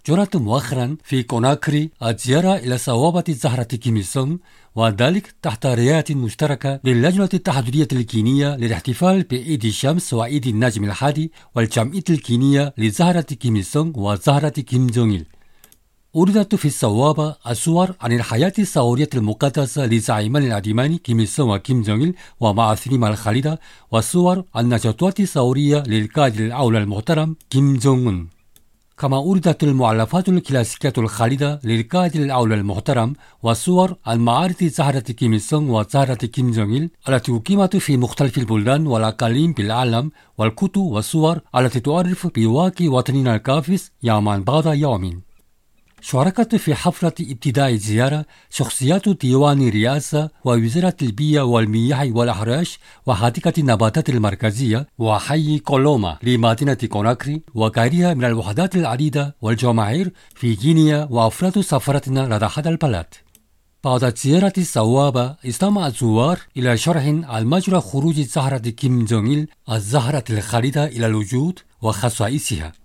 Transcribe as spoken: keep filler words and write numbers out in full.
جرت مؤخرا في كوناكري الزيارة إلى صوابة زهرة كيم إل سونغ، وذلك تحت رعاية مشتركة للجنة التحضيرية الكينية للاحتفال بعيد الشمس وعيد النجم الحادي والجمعية الكينية لزهرة كيم إل سونغ وزهرة كيم جونغ إل. أوردت في الصوابة الصور عن الحياة الثورية المقدسة لزعيمان العظيمان كيم إل سونغ وكيم جونغ إل ومعاثرهما الخالدة، وصور عن نشاطات ثورية للقائد الأول المحترم كيم جونغ أون. كما أوردت المؤلفات الكلاسيكية الخالدة للقائد الأول المحترم، وصور عن معارض زهرة كيم إل سونغ وزهرة كيم جونغ إل التي أقيمت في مختلف البلدان والأقاليم بالعالم، والكتب والصور التي تعرف بواقع وطننا القافز يوما بعد يوم. شاركت في حفلة ابتداء الزيارة شخصيات ديوان الرئاسة ووزارة البيئة والمياه والأحراش وحديقة النباتات المركزية وحي كولوما لمدينة كوناكري وغيرها من الوحدات العديدة والجماهير في غينيا وأفراد سفارتنا لدى هذا البلد. بعد زيارة الصوابة استمع الزوار إلى شرح عن مجرى خروج زهرة كيم جونغ إل الزهرة الخالدة إلى الوجود وخصائصها.